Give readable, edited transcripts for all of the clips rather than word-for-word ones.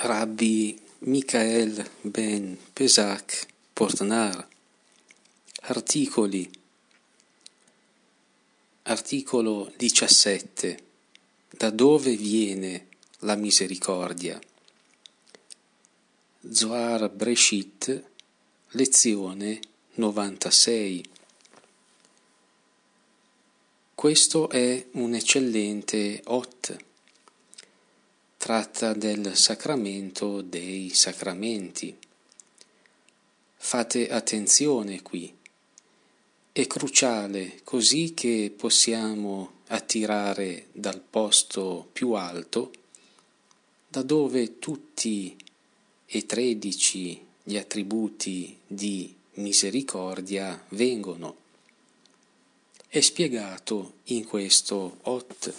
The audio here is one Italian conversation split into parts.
Rabbi Michael ben Pesach Portnar. Articolo 17. Da dove viene la misericordia? Zohar Breshit, lezione 96. Questo è un eccellente Ot. Tratta del sacramento dei sacramenti. Fate attenzione qui. È cruciale, così che possiamo attirare dal posto più alto, da dove tutti e 13 gli attributi di misericordia vengono. È spiegato in questo Ot.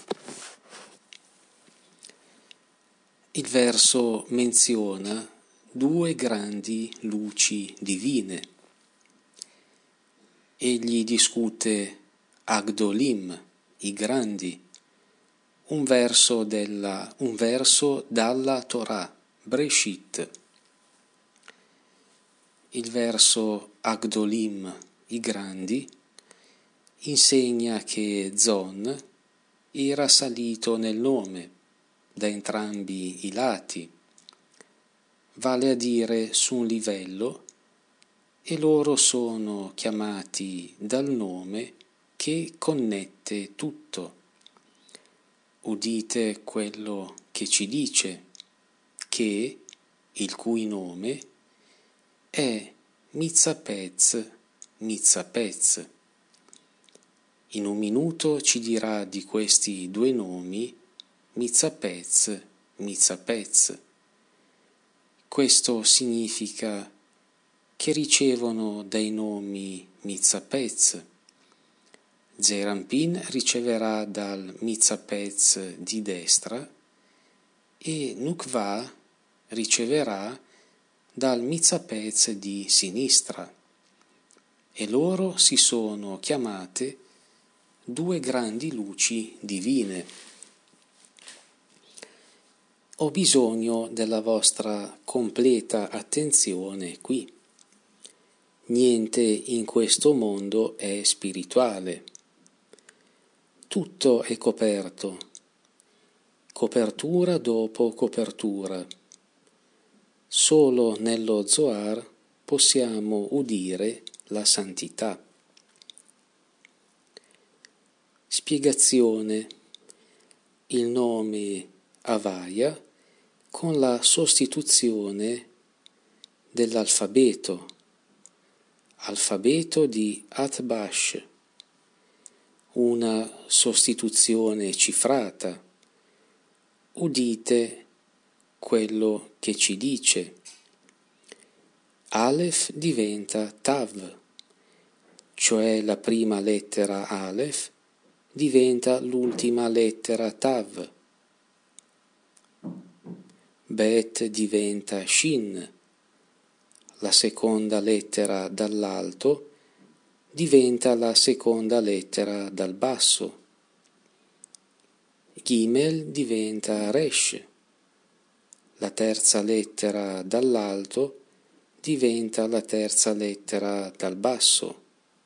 Il verso menziona due grandi luci divine. Egli discute Agdolim, i grandi, un verso dalla Torah, Breshit. Il verso Agdolim, i grandi, insegna che Zon era salito nel nome da entrambi i lati, vale a dire su un livello, e loro sono chiamati dal nome che connette tutto. Udite quello che ci dice, che il cui nome è Mitzapez. In un minuto ci dirà di questi due nomi Mitzapez. Questo significa che ricevono dai nomi Mitzapez. Zeranpin riceverà dal Mitzapez di destra e Nukva riceverà dal Mitzapez di sinistra, e loro si sono chiamate due grandi luci divine. Ho bisogno della vostra completa attenzione qui. Niente in questo mondo è spirituale. Tutto è coperto, copertura dopo copertura. Solo nello Zohar possiamo udire la santità. Spiegazione. Il nome Havaya con la sostituzione dell'alfabeto, alfabeto di Atbash, una sostituzione cifrata. Udite quello che ci dice. Aleph diventa Tav, cioè la prima lettera Aleph diventa l'ultima lettera Tav. Bet diventa Shin, la seconda lettera dall'alto diventa la seconda lettera dal basso. Gimel diventa Resh, la terza lettera dall'alto diventa la terza lettera dal basso.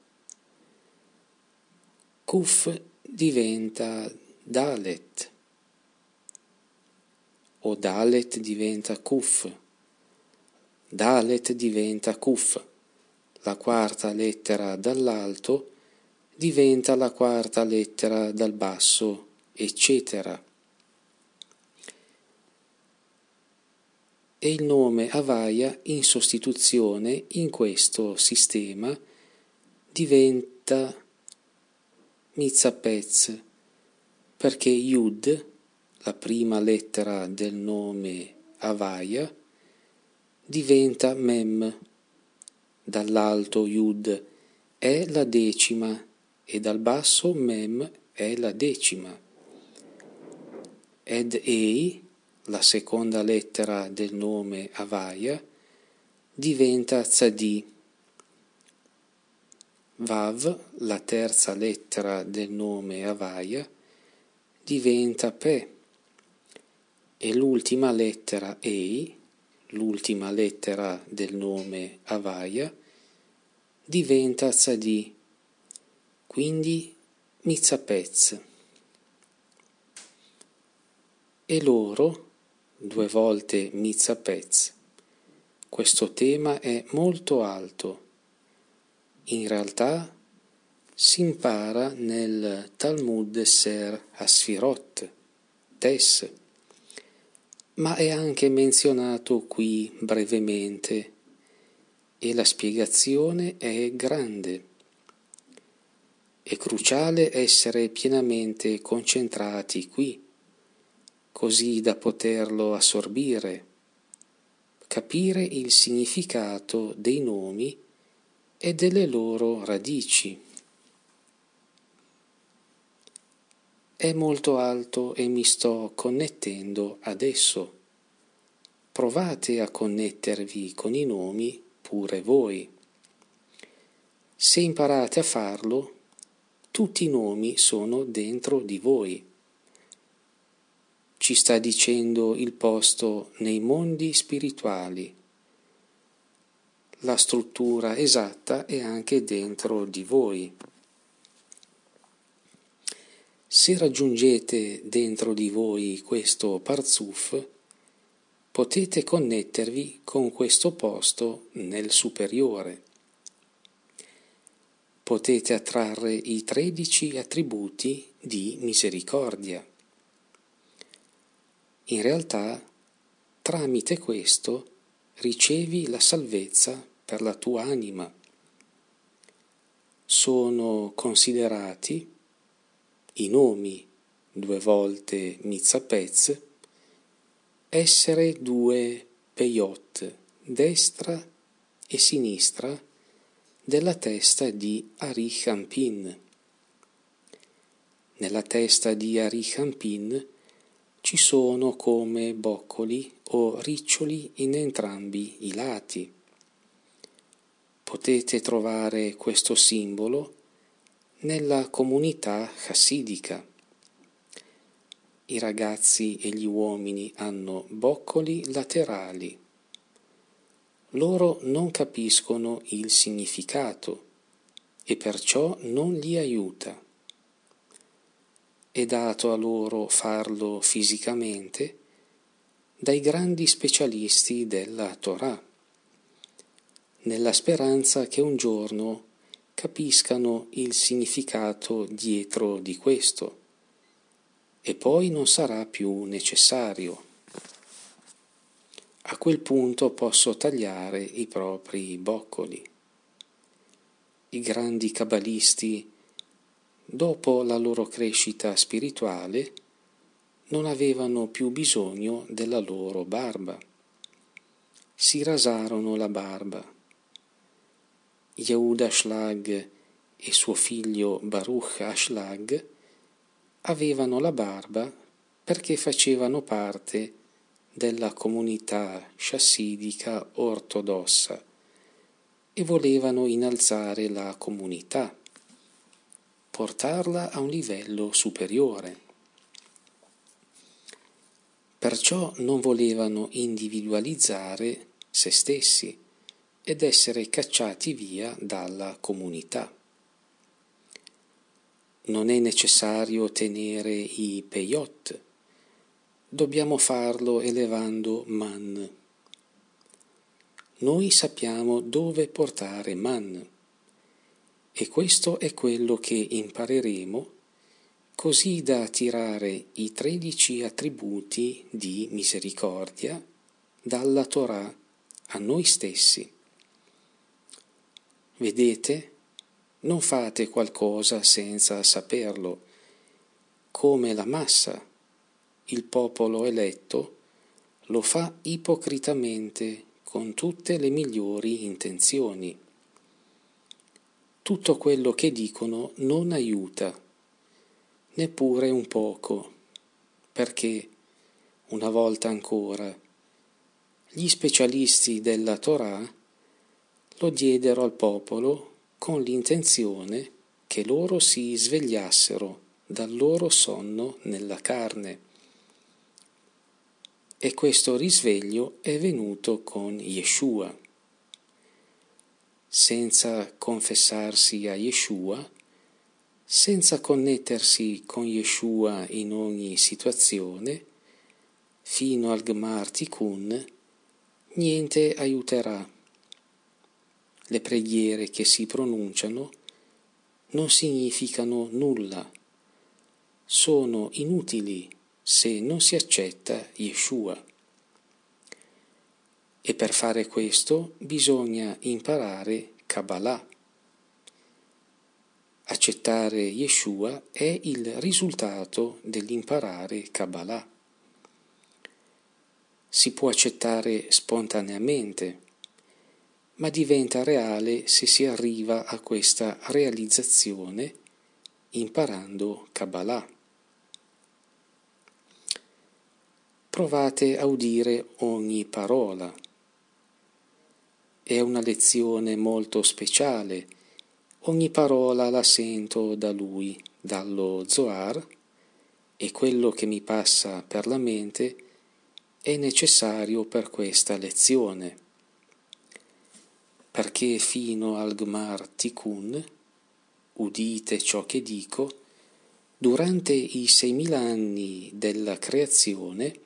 Kuf diventa Dalet, o Dalet diventa Kuf. Dalet diventa Kuf, la quarta lettera dall'alto diventa la quarta lettera dal basso, eccetera. E il nome Havaya in sostituzione in questo sistema diventa Mitzapez, perché Yud, la prima lettera del nome Havaya, diventa Mem, dall'alto Yud è la decima e dal basso Mem è la decima. Ed Ei, la seconda lettera del nome Havaya, diventa Tzadi. Vav, la terza lettera del nome Havaya, diventa Pe. e l'ultima lettera Ei, l'ultima lettera del nome Havaya, diventa Tzadi, quindi Mizapez. E loro, 2 volte Mizapez. Questo tema è molto alto. In realtà si impara nel Talmud Ser Asfirot, Tes, ma è anche menzionato qui brevemente e la spiegazione è grande. È cruciale essere pienamente concentrati qui, così da poterlo assorbire, capire il significato dei nomi e delle loro radici. È molto alto e mi sto connettendo adesso. Provate a connettervi con i nomi pure voi. Se imparate a farlo, tutti i nomi sono dentro di voi. Ci sta dicendo il posto nei mondi spirituali. La struttura esatta è anche dentro di voi. Se raggiungete dentro di voi questo Parzuf, potete connettervi con questo posto nel superiore. Potete attrarre i 13 attributi di misericordia. In realtà, tramite questo, ricevi la salvezza per la tua anima. Sono considerati i nomi 2 volte Mizapez essere 2 peyot, destra e sinistra, della testa di Arichampin. Nella testa di Arichampin ci sono come boccoli o riccioli in entrambi i lati. Potete trovare questo simbolo nella comunità chassidica. I ragazzi e gli uomini hanno boccoli laterali. Loro non capiscono il significato e perciò non li aiuta. È dato a loro farlo fisicamente dai grandi specialisti della Torah, nella speranza che un giorno capiscano il significato dietro di questo e poi non sarà più necessario. A quel punto posso tagliare i propri boccoli. I grandi cabalisti, dopo la loro crescita spirituale, non avevano più bisogno della loro barba. Si rasarono la barba. Yehuda Ashlag e suo figlio Baruch Ashlag avevano la barba perché facevano parte della comunità chassidica ortodossa e volevano innalzare la comunità, portarla a un livello superiore. Perciò non volevano individualizzare se stessi ed essere cacciati via dalla comunità. Non è necessario tenere i peyot, dobbiamo farlo elevando man. Noi sappiamo dove portare man e questo è quello che impareremo così da attirare i 13 attributi di misericordia dalla Torah a noi stessi. Vedete? Non fate qualcosa senza saperlo, come la massa. Il popolo eletto lo fa ipocritamente con tutte le migliori intenzioni. Tutto quello che dicono non aiuta, neppure un poco, perché, una volta ancora, gli specialisti della Torah lo diedero al popolo con l'intenzione che loro si svegliassero dal loro sonno nella carne. e questo risveglio è venuto con Yeshua. Senza confessarsi a Yeshua, senza connettersi con Yeshua in ogni situazione, fino al Gmar Tikkun, niente aiuterà. Le preghiere che si pronunciano non significano nulla, sono inutili se non si accetta Yeshua. E per fare questo bisogna imparare Kabbalah. Accettare Yeshua è il risultato dell'imparare Kabbalah. Si può accettare spontaneamente, ma diventa reale se si arriva a questa realizzazione imparando Kabbalah. Provate a udire ogni parola. È una lezione molto speciale. Ogni parola la sento da lui, dallo Zohar, e quello che mi passa per la mente è necessario per questa lezione, perché fino al Gmar Tikkun, udite ciò che dico, durante i 6.000 anni della creazione,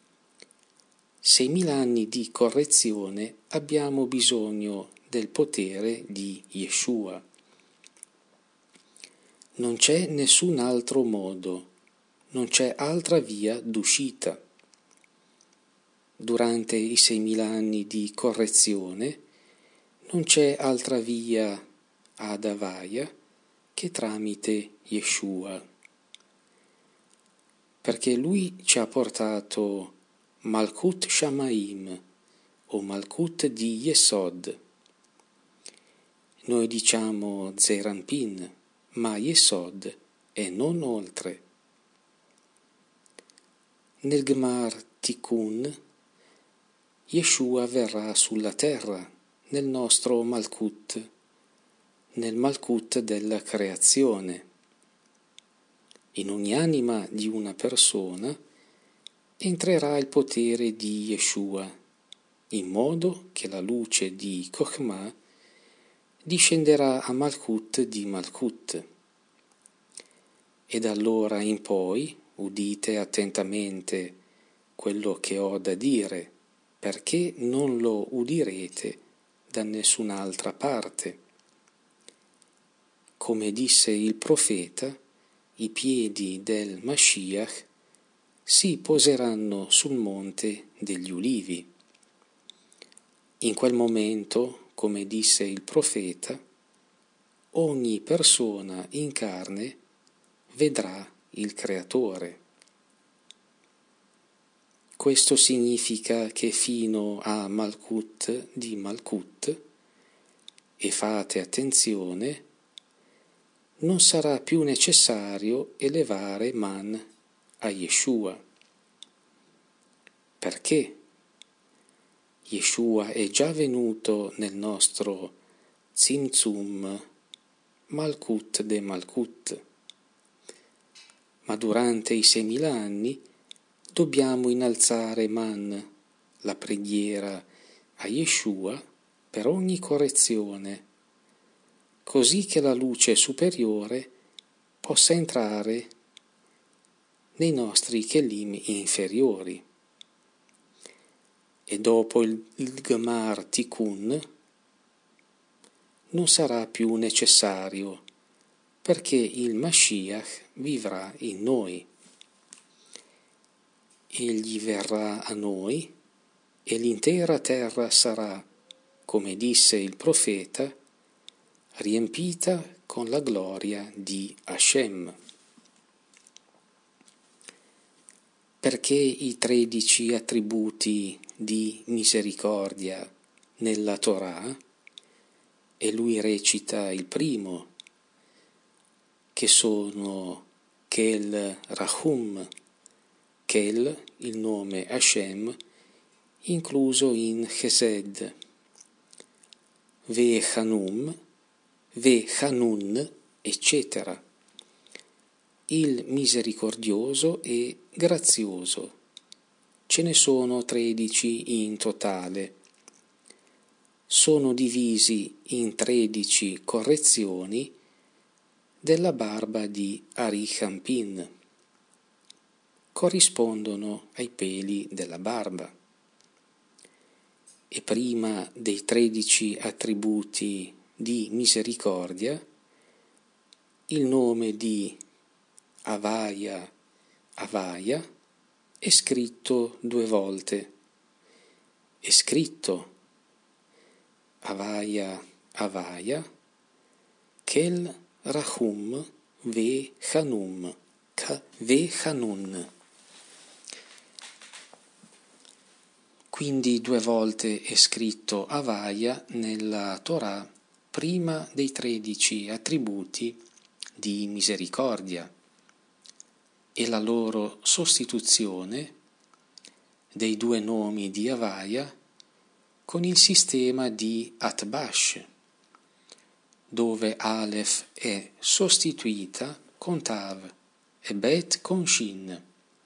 6.000 anni di correzione, abbiamo bisogno del potere di Yeshua. Non c'è nessun altro modo, non c'è altra via d'uscita. Durante i 6.000 anni di correzione non c'è altra via ad Havaya che tramite Yeshua, perché lui ci ha portato Malkut Shamaim o Malkut di Yesod. Noi diciamo Zeir Anpin, ma Yesod è non oltre. Nel Gmar Tikkun Yeshua verrà sulla terra, nel nostro Malkut, nel Malkut della creazione. In ogni anima di una persona entrerà il potere di Yeshua, in modo che la luce di Chokhmah discenderà a Malkut di Malkut. E da allora in poi udite attentamente quello che ho da dire, perché non lo udirete da nessun'altra parte. Come disse il profeta, i piedi del Mashiach si poseranno sul monte degli ulivi. In quel momento, come disse il profeta, ogni persona in carne vedrà il Creatore. Questo significa che fino a Malkut di Malkut, e fate attenzione, non sarà più necessario elevare Man a Yeshua. Perché? Yeshua è già venuto nel nostro Tzimtzum Malkut de Malkut, ma durante i 6.000 anni dobbiamo innalzare Man, la preghiera a Yeshua, per ogni correzione, così che la luce superiore possa entrare nei nostri Kelim inferiori. E dopo il Gmar Tikkun non sarà più necessario, perché il Mashiach vivrà in noi. Egli verrà a noi e l'intera terra sarà, come disse il profeta, riempita con la gloria di Hashem. Perché i 13 attributi di misericordia nella Torah, e lui recita il primo, che sono Kel Rahum, Kel, il nome Hashem, incluso in Chesed, Ve Hanun, eccetera, il misericordioso e grazioso. ce ne sono 13 in totale. Sono divisi in 13 correzioni della barba di Arichampin. Corrispondono ai peli della barba. E prima dei 13 attributi di misericordia, il nome di Avaya è scritto 2 volte. È scritto Avaya, Kel Rahum Ve Hanun. Quindi 2 volte è scritto Avaya nella Torah prima dei 13 attributi di misericordia e la loro sostituzione dei 2 nomi di Avaya con il sistema di Atbash, dove Aleph è sostituita con Tav e Bet con Shin.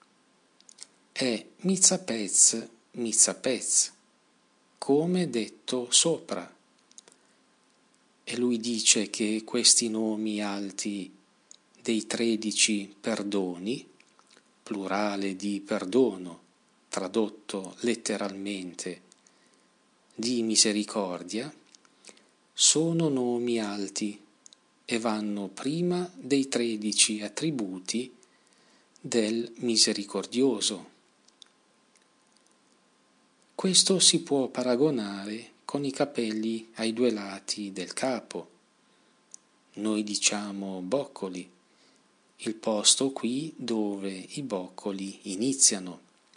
È Mitzapez, come detto sopra. E lui dice che questi nomi alti dei 13 perdoni, plurale di perdono, tradotto letteralmente di misericordia, sono nomi alti e vanno prima dei 13 attributi del misericordioso. Questo si può paragonare con i capelli ai 2 lati del capo. Noi diciamo boccoli, il posto qui dove i boccoli iniziano,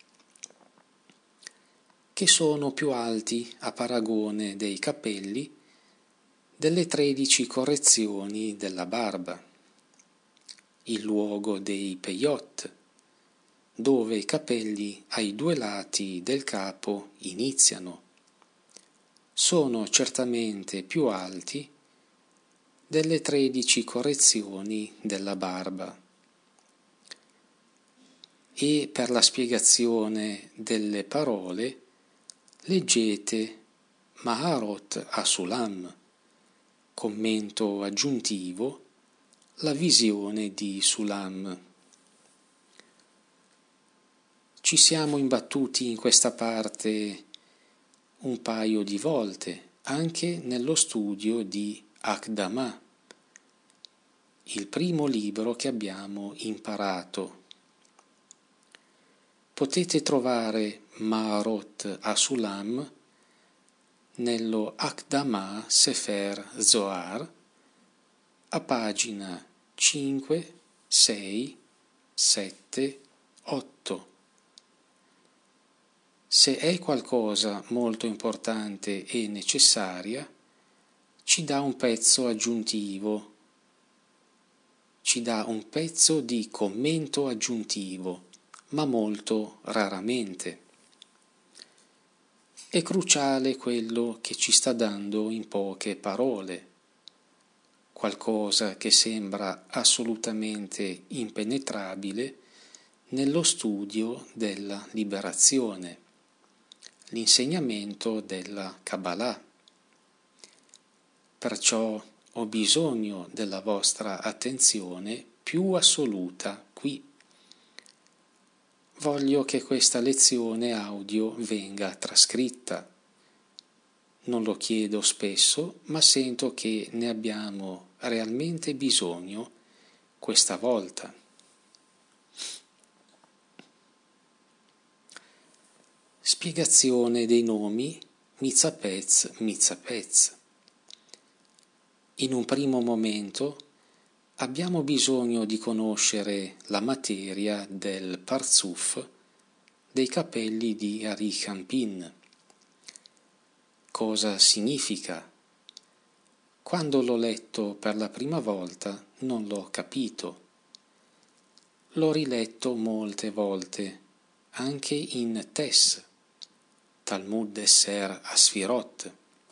che sono più alti a paragone dei capelli delle 13 correzioni della barba, il luogo dei peyot, dove i capelli ai 2 lati del capo iniziano, sono certamente più alti delle 13 correzioni della barba. E per la spiegazione delle parole leggete Maharot Asulam, commento aggiuntivo, la visione di Sulam. Ci siamo imbattuti in questa parte un paio di volte, anche nello studio di Akdama, il primo libro che abbiamo imparato. Potete trovare Maharot Asulam nello Akdama Sefer Zohar a pagina 5, 6, 7, 8. Se è qualcosa molto importante e necessaria, ci dà un pezzo aggiuntivo, ci dà un pezzo di commento aggiuntivo, ma molto raramente. È cruciale quello che ci sta dando in poche parole, qualcosa che sembra assolutamente impenetrabile nello studio della liberazione, l'insegnamento della Kabbalah. Perciò ho bisogno della vostra attenzione più assoluta qui. Voglio che questa lezione audio venga trascritta. Non lo chiedo spesso, ma sento che ne abbiamo realmente bisogno questa volta. Spiegazione dei nomi Mitzapez. In un primo momento abbiamo bisogno di conoscere la materia del parzuf, dei capelli di Arichampin. Cosa significa? Quando l'ho letto per la prima volta non l'ho capito. L'ho riletto molte volte, anche in Tess, Talmud Esser Asfirot.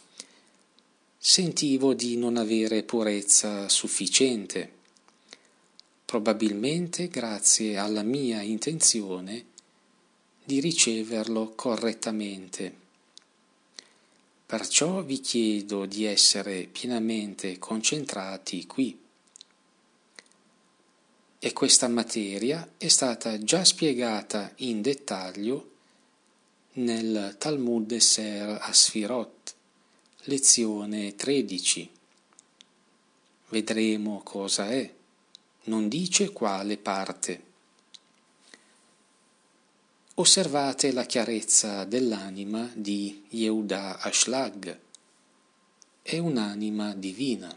Sentivo di non avere purezza sufficiente, probabilmente grazie alla mia intenzione di riceverlo correttamente. Perciò vi chiedo di essere pienamente concentrati qui. E questa materia è stata già spiegata in dettaglio nel Talmud Ser Asfirot, lezione 13. Vedremo cosa è, non dice quale parte. Osservate la chiarezza dell'anima di Yehuda Ashlag, è un'anima divina.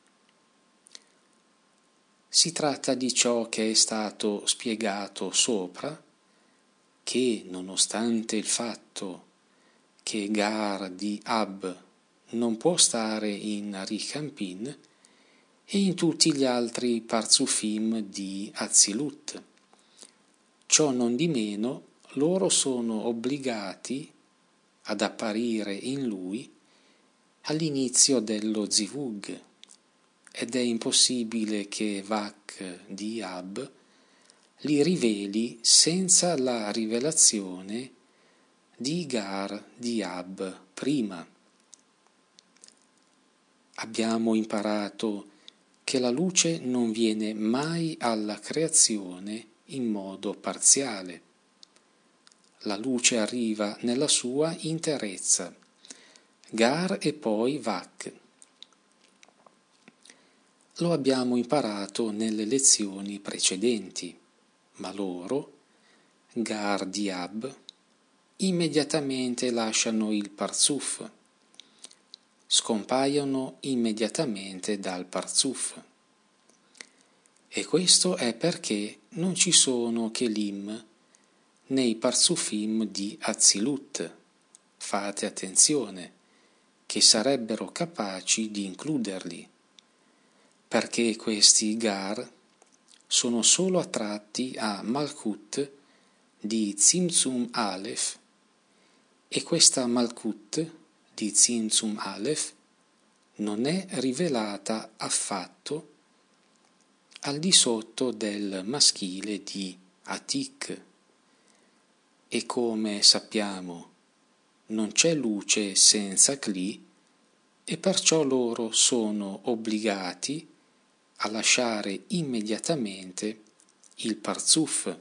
Si tratta di ciò che è stato spiegato sopra, che nonostante il fatto che Gar di Ab non può stare in Arichampin e in tutti gli altri Parzufim di Azilut, ciò non di meno loro sono obbligati ad apparire in lui all'inizio dello Zivug, ed è impossibile che Vak di Ab li riveli senza la rivelazione di Gar di Ab prima. Abbiamo imparato che la luce non viene mai alla creazione in modo parziale. La luce arriva nella sua interezza, Gar e poi Vak. Lo abbiamo imparato nelle lezioni precedenti, ma loro, Gar di Ab, immediatamente lasciano il Parzuf, scompaiono immediatamente dal Parzuf. E questo è perché non ci sono Kelim nei Parzufim di Azilut, fate attenzione, che sarebbero capaci di includerli, perché questi Gar sono solo attratti a Malkut di Tzimtzum Aleph, e questa Malkut di Tzimtzum Aleph non è rivelata affatto al di sotto del maschile di Atik, e come sappiamo non c'è luce senza Kli, e perciò loro sono obbligati a lasciare immediatamente il Parzuf.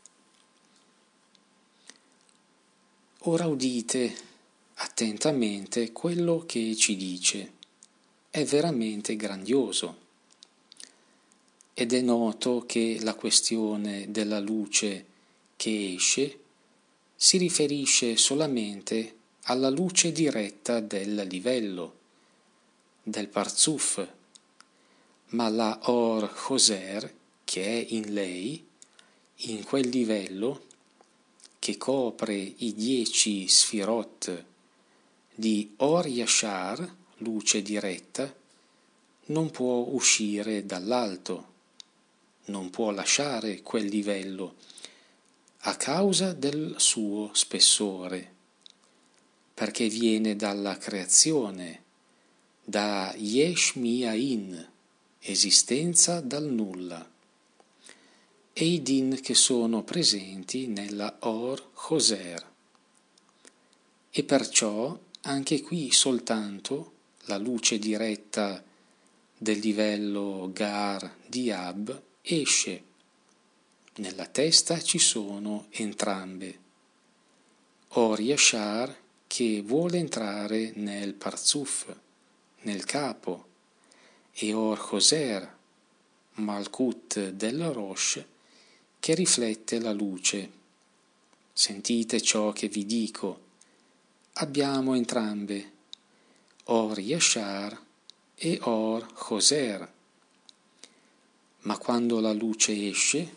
Ora udite attentamente quello che ci dice. È veramente grandioso. Ed è noto che la questione della luce che esce si riferisce solamente alla luce diretta del livello, del Parzuf, ma la Or Choser, che è in lei, in quel livello, che copre i 10 Sfirot di Or Yashar, luce diretta, non può uscire dall'alto, non può lasciare quel livello a causa del suo spessore, perché viene dalla creazione, da Yesh Mi'ain, esistenza dal nulla, e i din che sono presenti nella Or Choser. E perciò anche qui soltanto la luce diretta del livello Gar di Ab esce. Nella testa ci sono entrambe. Or Yashar che vuole entrare nel Parzuf, nel capo, e Or Choser, Malkut del Rosh, che riflette la luce. Sentite ciò che vi dico. Abbiamo entrambe, Or Yashar e Or Choser. Ma quando la luce esce,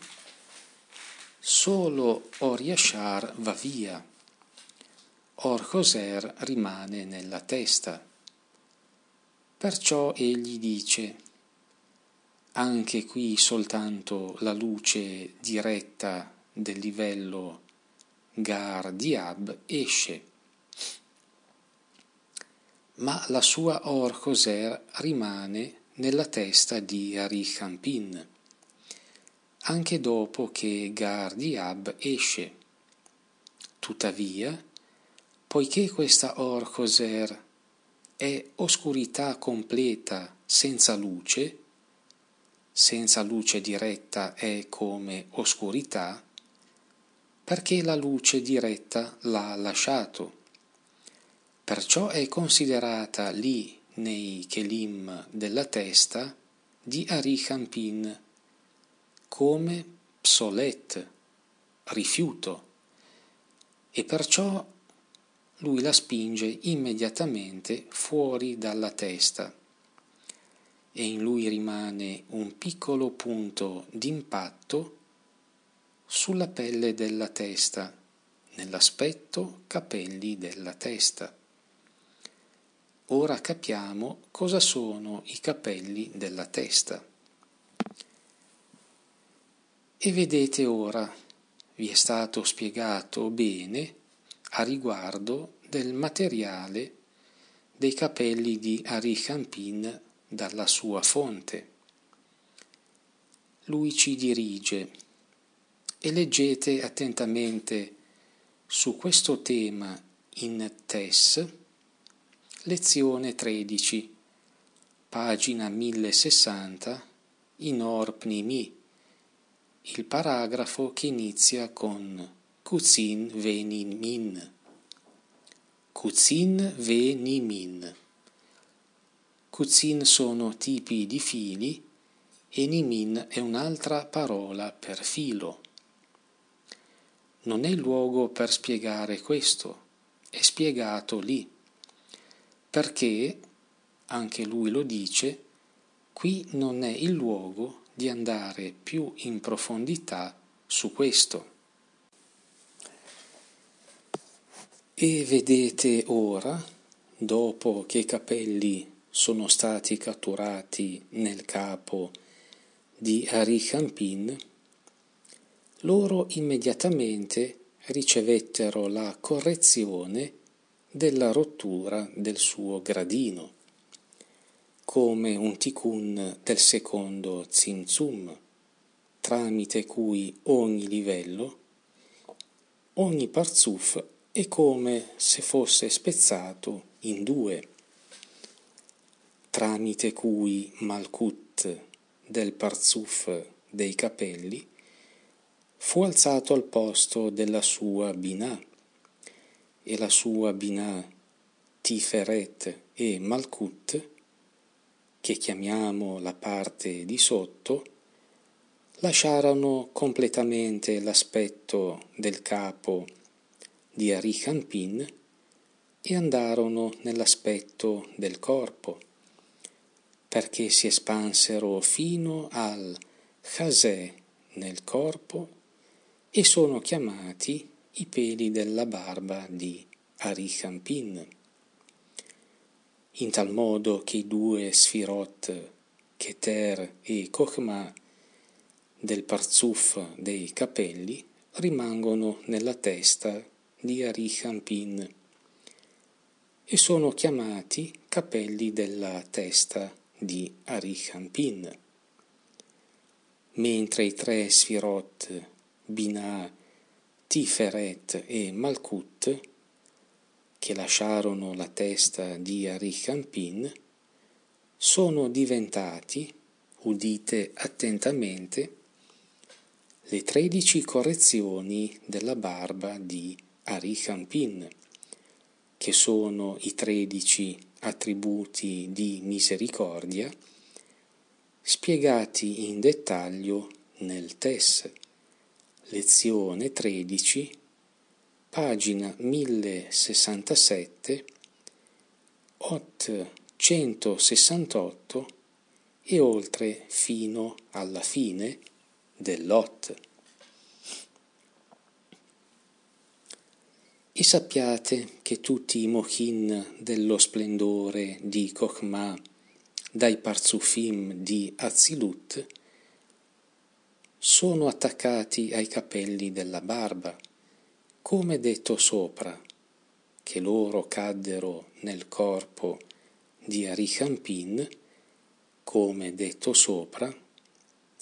solo Or Yashar va via, Or Choser rimane nella testa. Perciò egli dice: anche qui soltanto la luce diretta del livello Gar di Ab esce, ma la sua Or Choser rimane nella testa di Arichampin, anche dopo che Gar di Ab esce. Tuttavia, poiché questa Or Koser è oscurità completa senza luce diretta è come oscurità, perché la luce diretta l'ha lasciato. Perciò è considerata lì nei Kelim della testa di Arichampin come psolet, rifiuto, e perciò lui la spinge immediatamente fuori dalla testa e in lui rimane un piccolo punto d'impatto sulla pelle della testa, nell'aspetto capelli della testa. Ora capiamo cosa sono i capelli della testa. E vedete ora, vi è stato spiegato bene a riguardo del materiale dei capelli di Arichampin dalla sua fonte. Lui ci dirige e leggete attentamente su questo tema in Tess, lezione 13, pagina 1060, in Or Pnimi, il paragrafo che inizia con Kuzin Venimin. Kuzin Venimin. Kuzin sono tipi di fili e Nimin è un'altra parola per filo. Non è il luogo per spiegare questo, è spiegato lì, perché, anche lui lo dice, qui non è il luogo di andare più in profondità su questo. E vedete ora, dopo che i capelli sono stati catturati nel capo di Arichampin, loro immediatamente ricevettero la correzione della rottura del suo gradino, come un tikkun del secondo Tzimtzum, tramite cui ogni livello, ogni parzuf è come se fosse spezzato in due, tramite cui Malkut del parzuf dei capelli fu alzato al posto della sua Binah, e la sua Binah Tiferet e Malkut, che chiamiamo la parte di sotto, lasciarono completamente l'aspetto del capo di Arichampin e andarono nell'aspetto del corpo, perché si espansero fino al Chasè nel corpo e sono chiamati i peli della barba di Arichampin. In tal modo che i due Sfirot, Keter e Chokhmah, del parzuf dei capelli rimangono nella testa di Arichampin e sono chiamati capelli della testa di Arichampin, mentre i tre Sfirot, Binah, Tiferet e Malkut, che lasciarono la testa di Arichampin, sono diventati, udite attentamente, le 13 correzioni della barba di Arichampin, che sono i 13 attributi di misericordia spiegati in dettaglio nel Tess, lezione 13, pagina 1067, 868 e oltre fino alla fine dell'Ot. E sappiate che tutti i mochin dello splendore di Chokhmah dai parzufim di Azilut sono attaccati ai capelli della barba, come detto sopra, che loro caddero nel corpo di Arichampin, come detto sopra.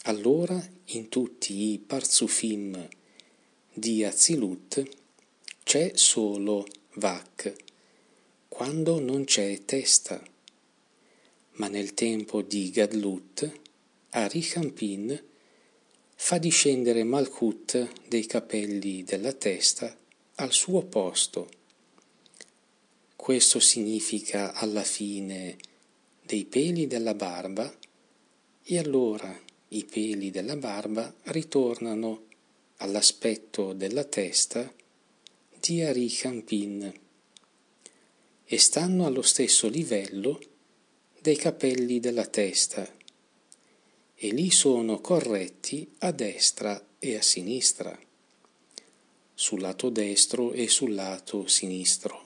Allora in tutti i parzufim di Azilut c'è solo Vak, quando non c'è testa, ma nel tempo di Gadlut, Arichampin fa discendere Malkut dei capelli della testa al suo posto. Questo significa alla fine dei peli della barba, e allora i peli della barba ritornano all'aspetto della testa di Arichampin e stanno allo stesso livello dei capelli della testa, e lì sono corretti a destra e a sinistra, sul lato destro e sul lato sinistro,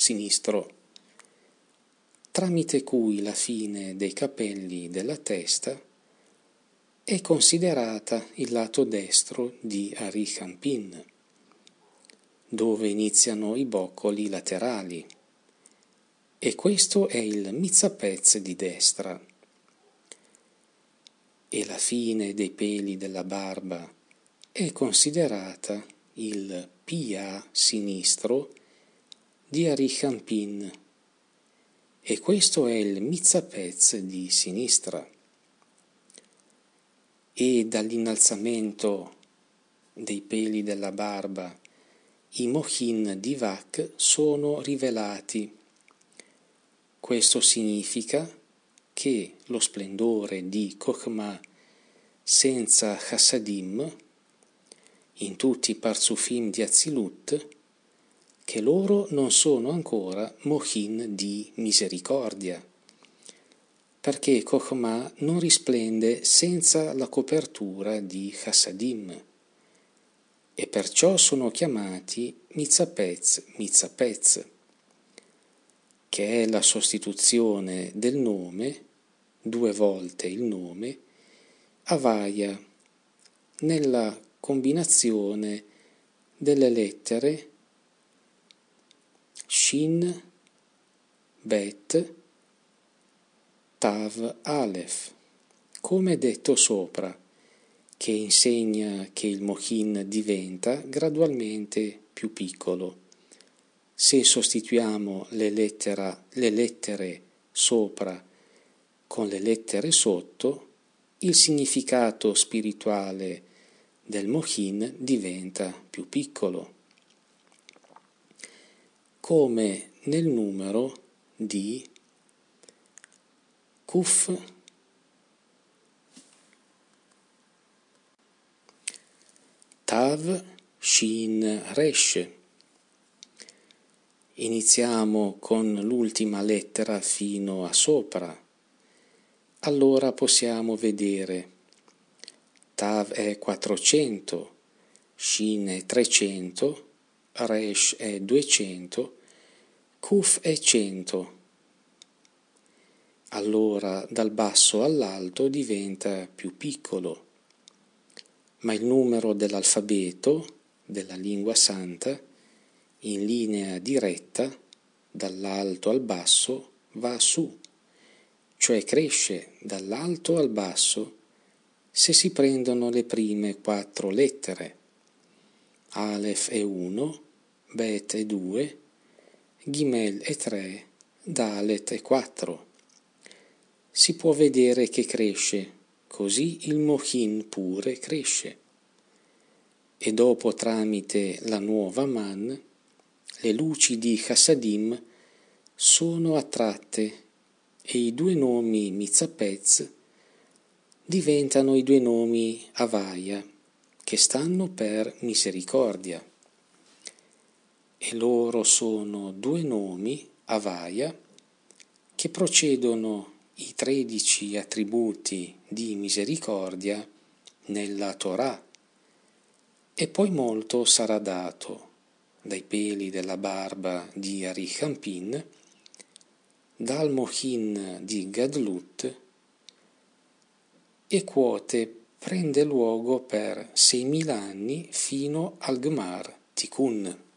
tramite cui la fine dei capelli della testa è considerata il lato destro di Arichampin, dove iniziano i boccoli laterali, e questo è il Mizapez di destra, e la fine dei peli della barba è considerata il Pia sinistro di Arichampin, e questo è il Mizapez di sinistra. E dall'innalzamento dei peli della barba i Mochin di Vak sono rivelati. Questo significa che lo splendore di Chokhmah senza Chassadim in tutti i Parzufim di Azilut, che loro non sono ancora Mochin di misericordia, perché Chokhmah non risplende senza la copertura di Chassadim, e perciò sono chiamati Mizapez, che è la sostituzione del nome, 2 volte il nome, Havaya, nella combinazione delle lettere Shin, Bet, Tav, Aleph, come detto sopra, che insegna che il Mochin diventa gradualmente più piccolo. Se sostituiamo le lettere sopra con le lettere sotto, il significato spirituale del Mochin diventa più piccolo, come nel numero di Kuf, Tav, Shin, Resh. Iniziamo con l'ultima lettera fino a sopra. Allora possiamo vedere Tav è 400, Shin è 300, Resh è 200, Kuf è 100. Allora dal basso all'alto diventa più piccolo, ma il numero dell'alfabeto, della lingua santa, in linea diretta, dall'alto al basso, va su, cioè cresce dall'alto al basso se si prendono le prime 4 lettere. Aleph è 1, Bet è 2, Gimel è 3, Dalet è 4. Si può vedere che cresce, così il Mochin pure cresce. E dopo, tramite la nuova Man, le luci di Chassadim sono attratte e i 2 nomi Mizapez diventano i 2 nomi Havaya, che stanno per misericordia. E loro sono 2 nomi Havaya che procedono i 13 attributi di misericordia nella Torah, e poi molto sarà dato dai peli della barba di Arichampin, dal Mochin di Gadlut, e quote prende luogo per 6.000 anni fino al Gmar Tikkun.